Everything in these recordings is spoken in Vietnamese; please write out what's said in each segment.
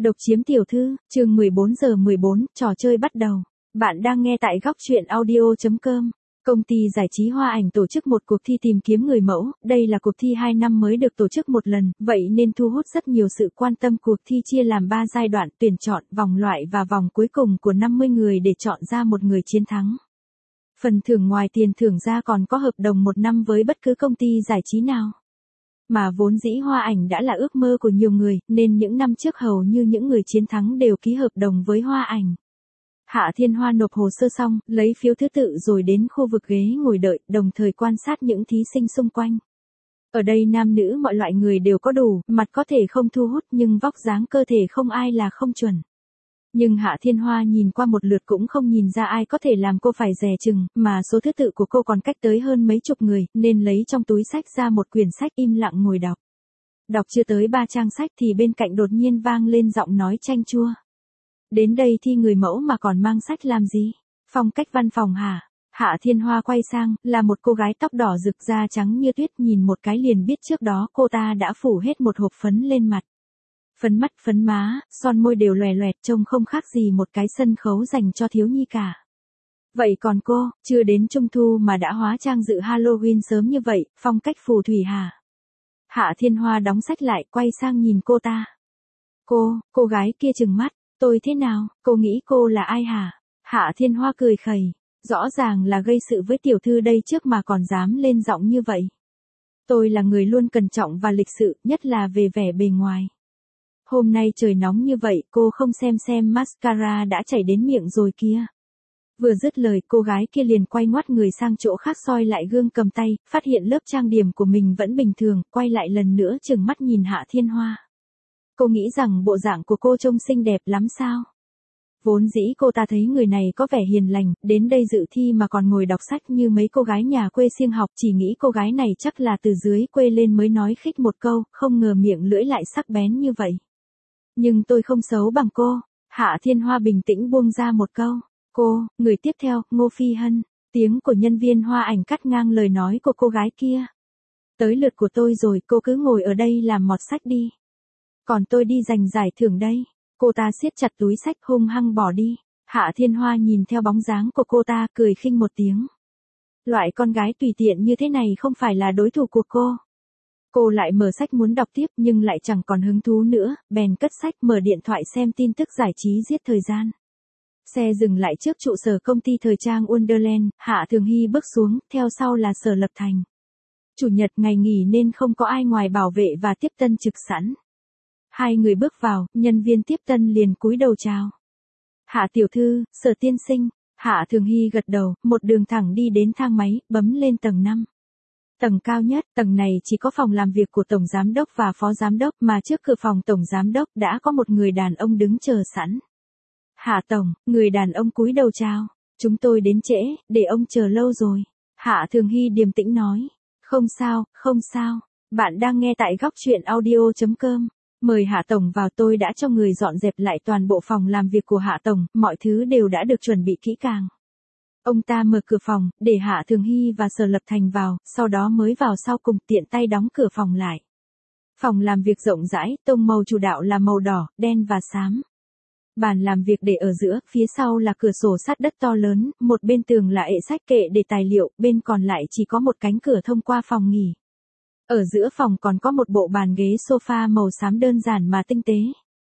Độc chiếm tiểu thư, chương 14:14, trò chơi bắt đầu. Bạn đang nghe tại góc truyện audio.com. Công ty giải trí Hoa Ảnh tổ chức một cuộc thi tìm kiếm người mẫu, đây là cuộc thi 2 năm mới được tổ chức một lần, vậy nên thu hút rất nhiều sự quan tâm. Cuộc thi chia làm 3 giai đoạn: tuyển chọn, vòng loại và vòng cuối cùng của 50 người để chọn ra một người chiến thắng. Phần thưởng ngoài tiền thưởng ra còn có hợp đồng 1 năm với bất cứ công ty giải trí nào. Mà vốn dĩ Hoa Ảnh đã là ước mơ của nhiều người, nên những năm trước hầu như những người chiến thắng đều ký hợp đồng với Hoa Ảnh. Hạ Thiên Hoa nộp hồ sơ xong, lấy phiếu thứ tự rồi đến khu vực ghế ngồi đợi, đồng thời quan sát những thí sinh xung quanh. Ở đây nam nữ mọi loại người đều có đủ, mặt có thể không thu hút nhưng vóc dáng cơ thể không ai là không chuẩn. Nhưng Hạ Thiên Hoa nhìn qua một lượt cũng không nhìn ra ai có thể làm cô phải dè chừng, mà số thứ tự của cô còn cách tới hơn mấy chục người, nên lấy trong túi sách ra một quyển sách im lặng ngồi đọc. Đọc chưa tới 3 trang sách thì bên cạnh đột nhiên vang lên giọng nói chanh chua. Đến đây thi người mẫu mà còn mang sách làm gì? Phong cách văn phòng hả? Hạ Thiên Hoa quay sang, là một cô gái tóc đỏ rực da trắng như tuyết, nhìn một cái liền biết trước đó cô ta đã phủ hết một hộp phấn lên mặt. Phấn mắt, phấn má, son môi đều lòe loẹt, trông không khác gì một cái sân khấu dành cho thiếu nhi cả. Vậy còn cô, chưa đến Trung Thu mà đã hóa trang dự Halloween sớm như vậy, phong cách phù thủy hả? Hạ Thiên Hoa đóng sách lại, quay sang nhìn cô ta. Cô gái kia trừng mắt, tôi thế nào, cô nghĩ cô là ai hả? Hạ Thiên Hoa cười khẩy, rõ ràng là gây sự với tiểu thư đây trước mà còn dám lên giọng như vậy. Tôi là người luôn cẩn trọng và lịch sự, nhất là về vẻ bề ngoài. Hôm nay trời nóng như vậy, cô không xem mascara đã chảy đến miệng rồi kia. Vừa dứt lời, cô gái kia liền quay ngoắt người sang chỗ khác soi lại gương cầm tay, phát hiện lớp trang điểm của mình vẫn bình thường, quay lại lần nữa trừng mắt nhìn Hạ Thiên Hoa. Cô nghĩ rằng bộ dạng của cô trông xinh đẹp lắm sao? Vốn dĩ cô ta thấy người này có vẻ hiền lành, đến đây dự thi mà còn ngồi đọc sách như mấy cô gái nhà quê siêng học, chỉ nghĩ cô gái này chắc là từ dưới quê lên mới nói khích một câu, không ngờ miệng lưỡi lại sắc bén như vậy. Nhưng tôi không xấu bằng cô. Hạ Thiên Hoa bình tĩnh buông ra một câu. Người tiếp theo, Ngô Phi Hân. Tiếng của nhân viên Hoa Ảnh cắt ngang lời nói của cô gái kia. Tới lượt của tôi rồi, cô cứ ngồi ở đây làm mọt sách đi. Còn tôi đi giành giải thưởng đây. Cô ta siết chặt túi sách hung hăng bỏ đi. Hạ Thiên Hoa nhìn theo bóng dáng của cô ta, cười khinh một tiếng. Loại con gái tùy tiện như thế này không phải là đối thủ của cô. Cô lại mở sách muốn đọc tiếp nhưng lại chẳng còn hứng thú nữa, bèn cất sách mở điện thoại xem tin tức giải trí giết thời gian. Xe dừng lại trước trụ sở công ty thời trang Wonderland, Hạ Thường Hy bước xuống, theo sau là Sở Lập Thành. Chủ nhật ngày nghỉ nên không có ai ngoài bảo vệ và tiếp tân trực sẵn. Hai người bước vào, nhân viên tiếp tân liền cúi đầu chào. Hạ tiểu thư, Sở tiên sinh. Hạ Thường Hy gật đầu, một đường thẳng đi đến thang máy, bấm lên tầng 5. Tầng cao nhất, tầng này chỉ có phòng làm việc của Tổng Giám đốc và Phó Giám đốc, mà trước cửa phòng Tổng Giám đốc đã có một người đàn ông đứng chờ sẵn. Hạ Tổng, người đàn ông cúi đầu chào. Chúng tôi đến trễ, để ông chờ lâu rồi. Hạ Thường Hy điềm tĩnh nói. Không sao. Bạn đang nghe tại góc truyện audio.com. Mời Hạ Tổng vào, tôi đã cho người dọn dẹp lại toàn bộ phòng làm việc của Hạ Tổng, mọi thứ đều đã được chuẩn bị kỹ càng. Ông ta mở cửa phòng, để Hạ Thường Hy và Sở Lập Thành vào, sau đó mới vào sau cùng, tiện tay đóng cửa phòng lại. Phòng làm việc rộng rãi, tông màu chủ đạo là màu đỏ, đen và xám. Bàn làm việc để ở giữa, phía sau là cửa sổ sắt đất to lớn, một bên tường là ệ sách kệ để tài liệu, bên còn lại chỉ có một cánh cửa thông qua phòng nghỉ. Ở giữa phòng còn có một bộ bàn ghế sofa màu xám đơn giản mà tinh tế.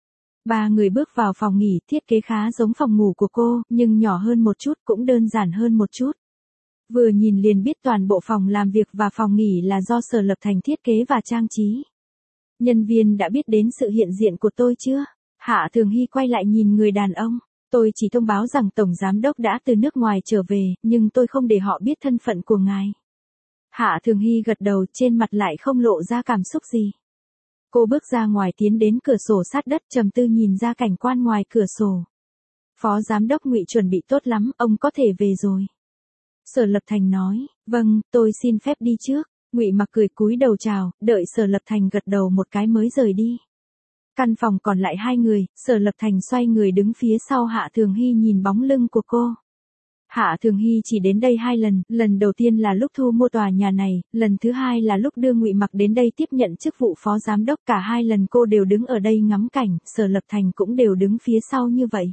3 người bước vào phòng nghỉ, thiết kế khá giống phòng ngủ của cô, nhưng nhỏ hơn một chút, cũng đơn giản hơn một chút. Vừa nhìn liền biết toàn bộ phòng làm việc và phòng nghỉ là do Sở Lập Thành thiết kế và trang trí. Nhân viên đã biết đến sự hiện diện của tôi chưa? Hạ Thường Hy quay lại nhìn người đàn ông. Tôi chỉ thông báo rằng Tổng Giám đốc đã từ nước ngoài trở về, nhưng tôi không để họ biết thân phận của ngài. Hạ Thường Hy gật đầu, trên mặt lại không lộ ra cảm xúc gì. Cô bước ra ngoài tiến đến cửa sổ sát đất, trầm tư nhìn ra cảnh quan ngoài cửa sổ. Phó Giám đốc Ngụy chuẩn bị tốt lắm, ông có thể về rồi. Sở Lập Thành nói, vâng, tôi xin phép đi trước. Ngụy mặc cười cúi đầu chào, đợi Sở Lập Thành gật đầu một cái mới rời đi. Căn phòng còn lại 2 người, Sở Lập Thành xoay người đứng phía sau Hạ Thường Hy nhìn bóng lưng của cô. Hạ Thường Hy chỉ đến đây 2 lần, lần đầu tiên là lúc thu mua tòa nhà này, lần thứ hai là lúc đưa Ngụy Mặc đến đây tiếp nhận chức vụ phó giám đốc, cả 2 lần cô đều đứng ở đây ngắm cảnh, Sở Lập Thành cũng đều đứng phía sau như vậy.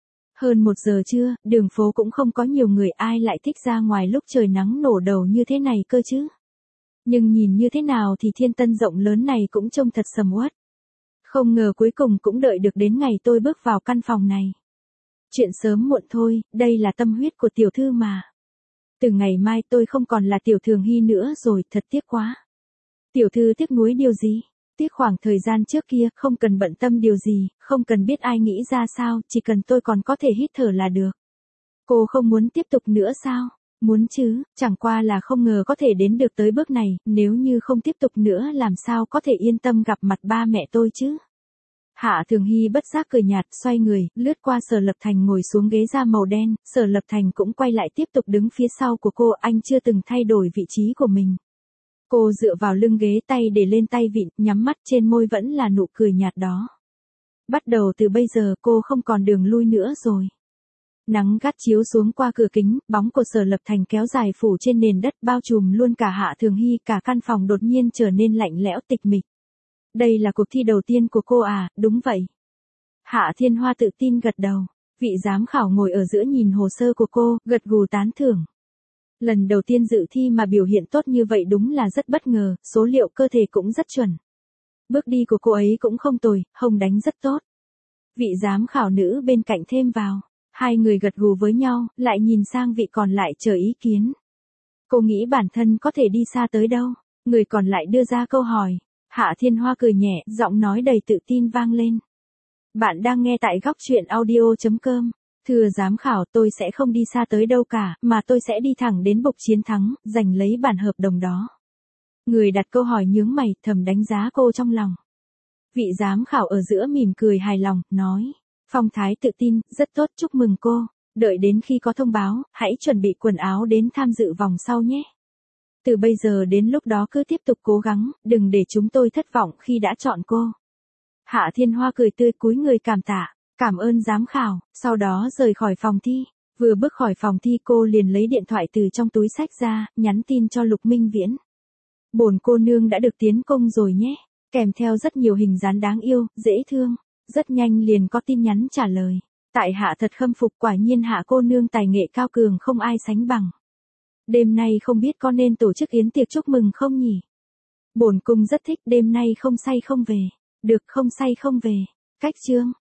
Hơn 1 giờ trưa, đường phố cũng không có nhiều người, ai lại thích ra ngoài lúc trời nắng nổ đầu như thế này cơ chứ. Nhưng nhìn như thế nào thì Thiên Tân rộng lớn này cũng trông thật sầm uất. Không ngờ cuối cùng cũng đợi được đến ngày tôi bước vào căn phòng này. Chuyện sớm muộn thôi, đây là tâm huyết của tiểu thư mà. Từ ngày mai tôi không còn là Tiểu Thường Hy nữa rồi, thật tiếc quá. Tiểu thư tiếc nuối điều gì? Tiếc khoảng thời gian trước kia, không cần bận tâm điều gì, không cần biết ai nghĩ ra sao, chỉ cần tôi còn có thể hít thở là được. Cô không muốn tiếp tục nữa sao? Muốn chứ, chẳng qua là không ngờ có thể đến được tới bước này, nếu như không tiếp tục nữa làm sao có thể yên tâm gặp mặt ba mẹ tôi chứ? Hạ Thường Hy bất giác cười nhạt, xoay người, lướt qua Sở Lập Thành ngồi xuống ghế da màu đen, Sở Lập Thành cũng quay lại tiếp tục đứng phía sau của cô, anh chưa từng thay đổi vị trí của mình. Cô dựa vào lưng ghế, tay để lên tay vịn, nhắm mắt, trên môi vẫn là nụ cười nhạt đó. Bắt đầu từ bây giờ cô không còn đường lui nữa rồi. Nắng gắt chiếu xuống qua cửa kính, bóng của Sở Lập Thành kéo dài phủ trên nền đất, bao trùm luôn cả Hạ Thường Hy, cả căn phòng đột nhiên trở nên lạnh lẽo tịch mịch. Đây là cuộc thi đầu tiên của cô à? Đúng vậy. Hạ Thiên Hoa tự tin gật đầu. Vị giám khảo ngồi ở giữa nhìn hồ sơ của cô, gật gù tán thưởng. Lần đầu tiên dự thi mà biểu hiện tốt như vậy đúng là rất bất ngờ, số liệu cơ thể cũng rất chuẩn. Bước đi của cô ấy cũng không tồi, hông đánh rất tốt. Vị giám khảo nữ bên cạnh thêm vào. 2 người gật gù với nhau, lại nhìn sang vị còn lại chờ ý kiến. Cô nghĩ bản thân có thể đi xa tới đâu? Người còn lại đưa ra câu hỏi. Hạ Thiên Hoa cười nhẹ, giọng nói đầy tự tin vang lên. Bạn đang nghe tại góc truyện audio.com. Thưa giám khảo, tôi sẽ không đi xa tới đâu cả, mà tôi sẽ đi thẳng đến bục chiến thắng, giành lấy bản hợp đồng đó. Người đặt câu hỏi nhướng mày, thầm đánh giá cô trong lòng. Vị giám khảo ở giữa mỉm cười hài lòng, nói. Phong thái tự tin, rất tốt, chúc mừng cô. Đợi đến khi có thông báo, hãy chuẩn bị quần áo đến tham dự vòng sau nhé. Từ bây giờ đến lúc đó cứ tiếp tục cố gắng, đừng để chúng tôi thất vọng khi đã chọn cô. Hạ Thiên Hoa cười tươi cúi người cảm tạ, cảm ơn giám khảo, sau đó rời khỏi phòng thi. Vừa bước khỏi phòng thi cô liền lấy điện thoại từ trong túi xách ra, nhắn tin cho Lục Minh Viễn. Bổn cô nương đã được tiến công rồi nhé, kèm theo rất nhiều hình dáng đáng yêu, dễ thương. Rất nhanh liền có tin nhắn trả lời. Tại hạ thật khâm phục, quả nhiên Hạ cô nương tài nghệ cao cường không ai sánh bằng. Đêm nay không biết có nên tổ chức yến tiệc chúc mừng không nhỉ? Bổn cung rất thích, đêm nay không say không về. Được, không say không về. Cách chương.